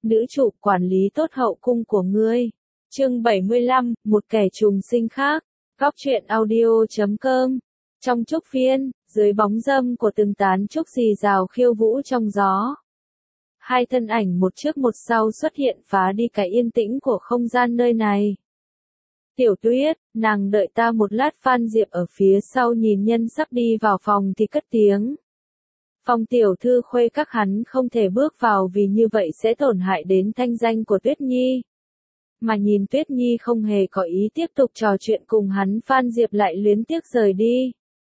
nữ chủ quản lý tốt hậu cung của ngươi. Chương 75, một kẻ trùng sinh khác. Góc truyện audio.com. Trong trúc phiên, dưới bóng râm của từng tán trúc rì rào khiêu vũ trong gió. Hai thân ảnh một trước một sau xuất hiện phá đi cái yên tĩnh của không gian nơi này. Tiểu Tuyết, nàng đợi ta một lát. Phan Diệp ở phía sau nhìn nhân sắp đi vào phòng thì cất tiếng. Phòng tiểu thư khuê các hắn không thể bước vào vì như vậy sẽ tổn hại đến thanh danh của Tuyết Nhi. Mà nhìn Tuyết Nhi không hề có ý tiếp tục trò chuyện cùng hắn, Phan Diệp lại luyến tiếc rời đi.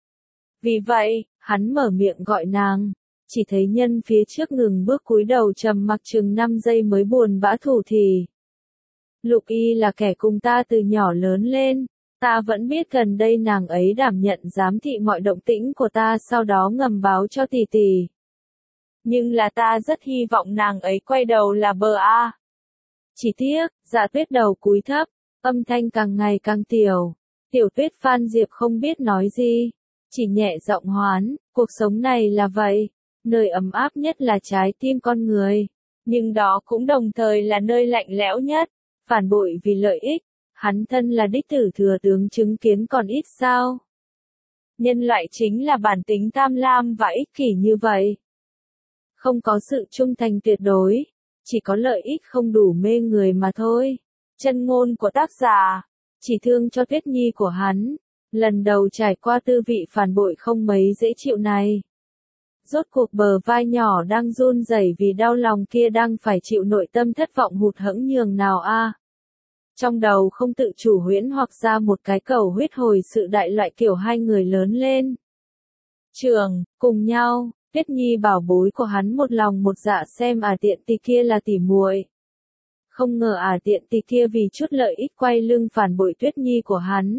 Vì vậy, hắn mở miệng gọi nàng, chỉ thấy nhân phía trước ngừng bước cúi đầu trầm mặc chừng 5 giây mới buồn bã thủ thỉ. Lục Y là kẻ cùng ta từ nhỏ lớn lên, ta vẫn biết gần đây nàng ấy đảm nhận giám thị mọi động tĩnh của ta, sau đó ngầm báo cho tỷ tỷ. Nhưng là ta rất hy vọng nàng ấy quay đầu là bờ A. Chỉ tiếc, Dạ Tuyết đầu cúi thấp, âm thanh càng ngày càng tiểu. Tiểu Tuyết. Phan Diệp không biết nói gì, chỉ nhẹ giọng hoán, cuộc sống này là vậy, nơi ấm áp nhất là trái tim con người, nhưng đó cũng đồng thời là nơi lạnh lẽo nhất, phản bội vì lợi ích. Hắn thân là đích tử thừa tướng chứng kiến còn ít sao? Nhân loại chính là bản tính tham lam và ích kỷ như vậy. Không có sự trung thành tuyệt đối, chỉ có lợi ích không đủ mê người mà thôi. Chân ngôn của tác giả, chỉ thương cho Tuyết Nhi của hắn, lần đầu trải qua tư vị phản bội không mấy dễ chịu này. Rốt cuộc bờ vai nhỏ đang run rẩy vì đau lòng kia đang phải chịu nội tâm thất vọng hụt hẫng nhường nào a. Trong đầu không tự chủ huyễn hoặc ra một cái cầu huyết hồi sự đại loại kiểu hai người lớn lên trường, cùng nhau, Tuyết Nhi bảo bối của hắn một lòng một dạ xem tiện tì kia là tỉ muội. Không ngờ tiện tì kia vì chút lợi ích quay lưng phản bội Tuyết Nhi của hắn.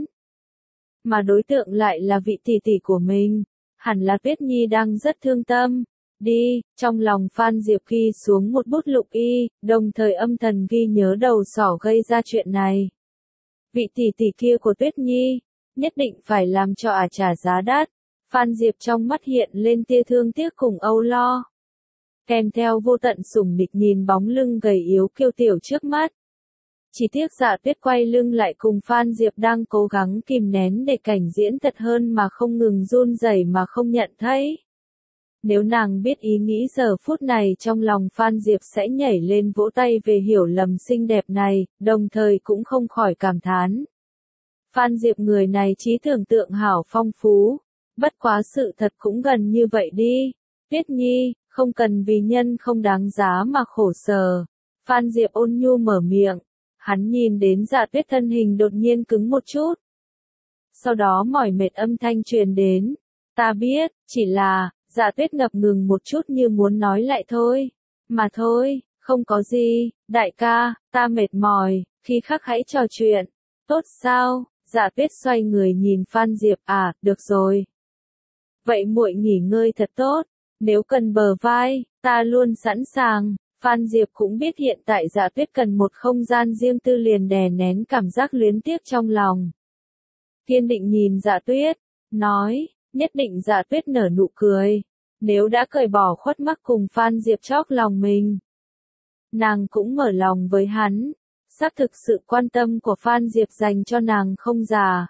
Mà đối tượng lại là vị tỷ tỷ của mình, hẳn là Tuyết Nhi đang rất thương tâm. Đi, trong lòng Phan Diệp ghi xuống một bút Lục Y, đồng thời âm thầm ghi nhớ đầu sỏ gây ra chuyện này. Vị tỷ tỷ kia của Tuyết Nhi, nhất định phải làm cho trả giá đắt. Phan Diệp trong mắt hiện lên tia thương tiếc cùng âu lo. Kèm theo vô tận sủng địch nhìn bóng lưng gầy yếu kiêu tiểu trước mắt. Chỉ tiếc Dạ Tuyết quay lưng lại cùng Phan Diệp đang cố gắng kìm nén để cảnh diễn thật hơn mà không ngừng run rẩy mà không nhận thấy. Nếu nàng biết ý nghĩ giờ phút này trong lòng Phan Diệp sẽ nhảy lên vỗ tay về hiểu lầm xinh đẹp này, đồng thời cũng không khỏi cảm thán. Phan Diệp người này trí tưởng tượng hảo phong phú, bất quá sự thật cũng gần như vậy đi. Tuyết Nhi, không cần vì nhân không đáng giá mà khổ sở. Phan Diệp ôn nhu mở miệng, hắn nhìn đến Dạ Tuyết thân hình đột nhiên cứng một chút. Sau đó mỏi mệt âm thanh truyền đến, ta biết, chỉ là... Dạ Tuyết ngập ngừng một chút như muốn nói lại thôi. Mà thôi, không có gì, đại ca, ta mệt mỏi, khi khác hãy trò chuyện. Tốt sao? Dạ Tuyết xoay người nhìn Phan Diệp, được rồi. Vậy muội nghỉ ngơi thật tốt, nếu cần bờ vai, ta luôn sẵn sàng. Phan Diệp cũng biết hiện tại Dạ Tuyết cần một không gian riêng tư, liền đè nén cảm giác luyến tiếc trong lòng. Kiên định nhìn Dạ Tuyết, nói. Nhất định Dạ Tuyết nở nụ cười. Nếu đã cởi bỏ khuất mắc cùng Phan Diệp chóp lòng mình, nàng cũng mở lòng với hắn. Xác thực sự quan tâm của Phan Diệp dành cho nàng không già.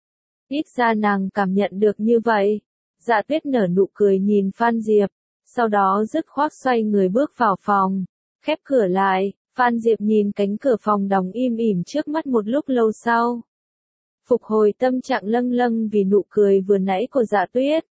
Ít ra nàng cảm nhận được như vậy. Dạ Tuyết nở nụ cười nhìn Phan Diệp, sau đó dứt khoát xoay người bước vào phòng, khép cửa lại. Phan Diệp nhìn cánh cửa phòng đóng im ỉm trước mắt một lúc lâu sau. Phục hồi tâm trạng lâng lâng vì nụ cười vừa nãy của Dạ Tuyết.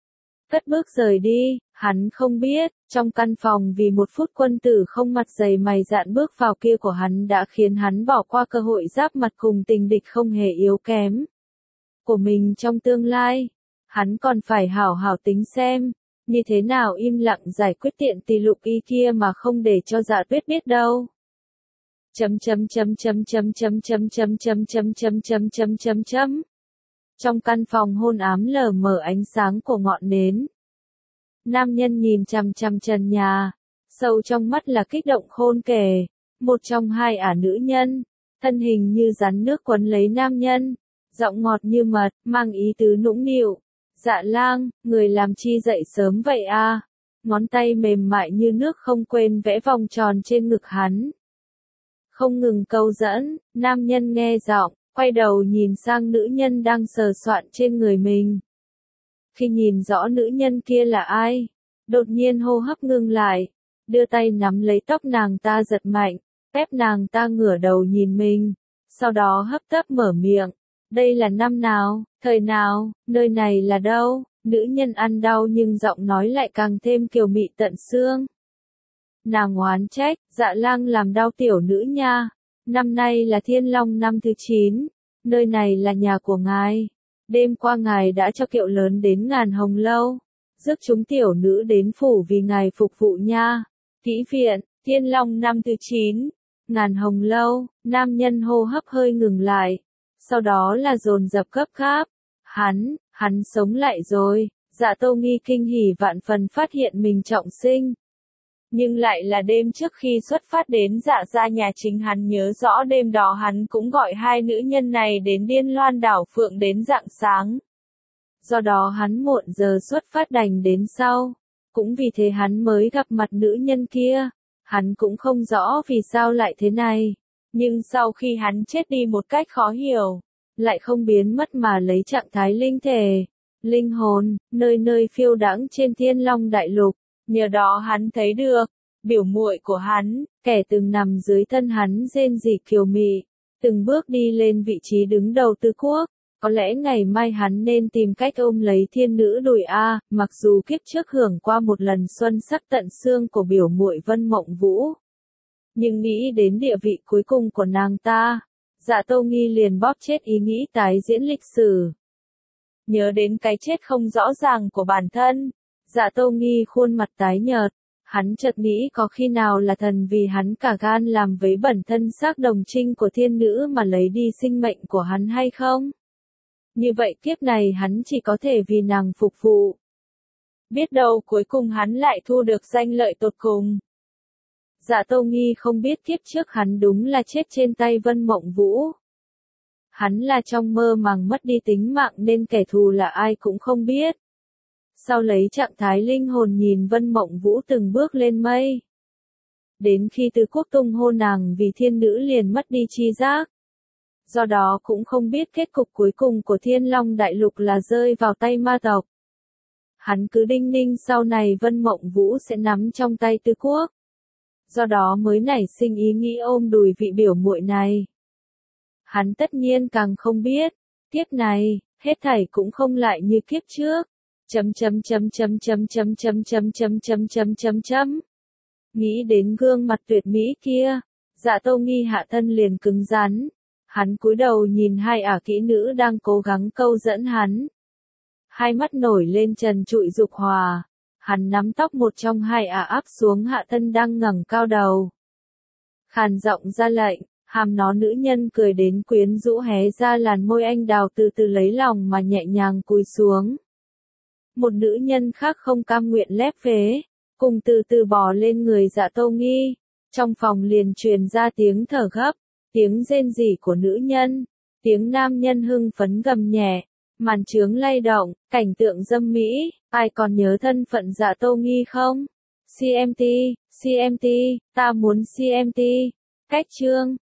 Cất bước rời đi, hắn không biết, trong căn phòng vì một phút quân tử không mặt dày mày dạn bước vào kia của hắn đã khiến hắn bỏ qua cơ hội giáp mặt cùng tình địch không hề yếu kém của mình trong tương lai. Hắn còn phải hảo hảo tính xem, như thế nào im lặng giải quyết tiện tì Lục Y kia mà không để cho Dạ Tuyết biết đâu. Trong căn phòng hôn ám lờ mờ ánh sáng của ngọn nến. Nam nhân nhìn chằm chằm trần nhà, sâu trong mắt là kích động khôn kể. Một trong hai nữ nhân, thân hình như rắn nước quấn lấy nam nhân, giọng ngọt như mật, mang ý tứ nũng nịu. Dạ lang, người làm chi dậy sớm vậy a? ngón tay mềm mại như nước không quên vẽ vòng tròn trên ngực hắn. Không ngừng câu dẫn, nam nhân nghe giọng, quay đầu nhìn sang nữ nhân đang sờ soạn trên người mình. Khi nhìn rõ nữ nhân kia là ai, đột nhiên hô hấp ngưng lại, đưa tay nắm lấy tóc nàng ta giật mạnh, ép nàng ta ngửa đầu nhìn mình, sau đó hấp tấp mở miệng. Đây là năm nào, thời nào, nơi này là đâu? Nữ nhân ăn đau nhưng giọng nói lại càng thêm kiều mị tận xương. Nàng oán trách, Dạ Lang làm đau tiểu nữ nha. Năm nay là Thiên Long năm thứ 9, nơi này là nhà của ngài. Đêm qua ngài đã cho kiệu lớn đến Ngàn Hồng Lâu, rước chúng tiểu nữ đến phủ vì ngài phục vụ nha. Kỹ viện, Thiên Long năm thứ 9, Ngàn Hồng Lâu, nam nhân hô hấp hơi ngừng lại, sau đó là dồn dập gấp gáp. Hắn sống lại rồi. Dạ Tô Nghi kinh hỉ vạn phần phát hiện mình trọng sinh. Nhưng lại là đêm trước khi xuất phát đến Dạ gia nhà chính hắn nhớ rõ đêm đó hắn cũng gọi hai nữ nhân này đến Điên Loan đảo Phượng đến rạng sáng. Do đó hắn muộn giờ xuất phát đành đến sau. Cũng vì thế hắn mới gặp mặt nữ nhân kia. Hắn cũng không rõ vì sao lại thế này. Nhưng sau khi hắn chết đi một cách khó hiểu, lại không biến mất mà lấy trạng thái linh thể, linh hồn, nơi nơi phiêu đãng trên Thiên Long đại lục. Nhờ đó hắn thấy được, biểu muội của hắn, kẻ từng nằm dưới thân hắn rên rỉ kiều mị, từng bước đi lên vị trí đứng đầu tứ quốc. Có lẽ ngày mai hắn nên tìm cách ôm lấy thiên nữ đùi A, mặc dù kiếp trước hưởng qua một lần xuân sắc tận xương của biểu muội Vân Mộng Vũ. Nhưng nghĩ đến địa vị cuối cùng của nàng ta, Dạ Tô Nghi liền bóp chết ý nghĩ tái diễn lịch sử. Nhớ đến cái chết không rõ ràng của bản thân, Dạ Tô Nghi khuôn mặt tái nhợt, hắn chợt nghĩ có khi nào là thần vì hắn cả gan làm với bẩn thân xác đồng trinh của thiên nữ mà lấy đi sinh mệnh của hắn hay không? Như vậy kiếp này hắn chỉ có thể vì nàng phục vụ. Biết đâu cuối cùng hắn lại thu được danh lợi tột cùng. Dạ Tô Nghi không biết kiếp trước hắn đúng là chết trên tay Vân Mộng Vũ. Hắn là trong mơ màng mất đi tính mạng nên kẻ thù là ai cũng không biết. Sau lấy trạng thái linh hồn nhìn Vân Mộng Vũ từng bước lên mây. Đến khi Tứ Quốc tung hô nàng vì thiên nữ liền mất đi tri giác. Do đó cũng không biết kết cục cuối cùng của Thiên Long Đại Lục là rơi vào tay ma tộc. Hắn cứ đinh ninh sau này Vân Mộng Vũ sẽ nắm trong tay Tứ Quốc. Do đó mới nảy sinh ý nghĩ ôm đùi vị biểu muội này. Hắn tất nhiên càng không biết, kiếp này, hết thảy cũng không lại như kiếp trước. Nghĩ đến gương mặt tuyệt mỹ kia, Dạ Tô Nghi hạ thân liền cứng rắn. Hắn cúi đầu nhìn hai ả kỹ nữ đang cố gắng câu dẫn hắn. Hai mắt nổi lên trần trụi dục hòa. Hắn nắm tóc một trong hai ả áp xuống hạ thân đang ngẩng cao đầu. Khàn giọng ra lệnh, hàm nó nữ nhân cười đến quyến rũ hé ra làn môi anh đào từ từ lấy lòng mà nhẹ nhàng cúi xuống. Một nữ nhân khác không cam nguyện lép vế, cùng từ từ bò lên người Dạ Tô Nghi. Trong phòng liền truyền ra tiếng thở gấp, tiếng rên rỉ của nữ nhân, tiếng nam nhân hưng phấn gầm nhẹ, màn chướng lay động, cảnh tượng dâm mỹ. Ai còn nhớ thân phận Dạ Tô Nghi không? CMT, ta muốn CMT. Cách chương